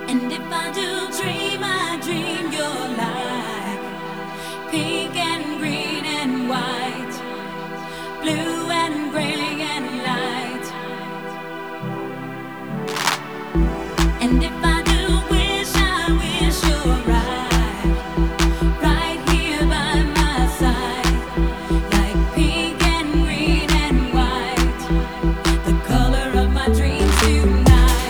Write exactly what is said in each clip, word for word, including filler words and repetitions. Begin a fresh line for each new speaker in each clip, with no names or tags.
And if I do dream, I dream you're like pink and green and white, blue and gray and light. And if I do wish, I wish you're right, right here by my side, like pink and green and white, the color of my dreams tonight.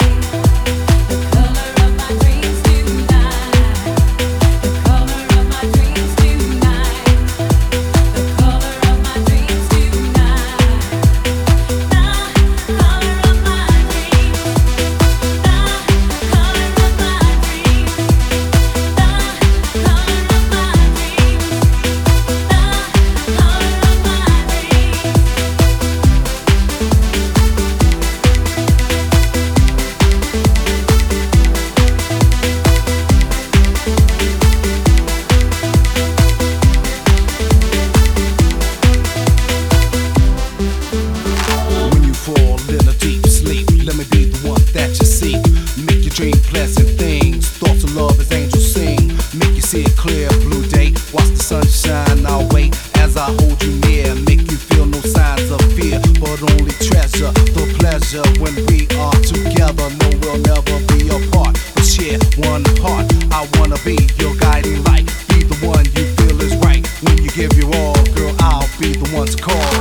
Pleasant things, thoughts of love as angels sing. Make you see a clear blue day. Watch the sunshine, I'll wait as I hold you near. Make you feel no signs of fear, but only treasure the pleasure when we are together. No, we'll never be apart, but share one heart. I wanna be your guiding light, be the one you feel is right. When you give your all, girl, I'll be the one to call.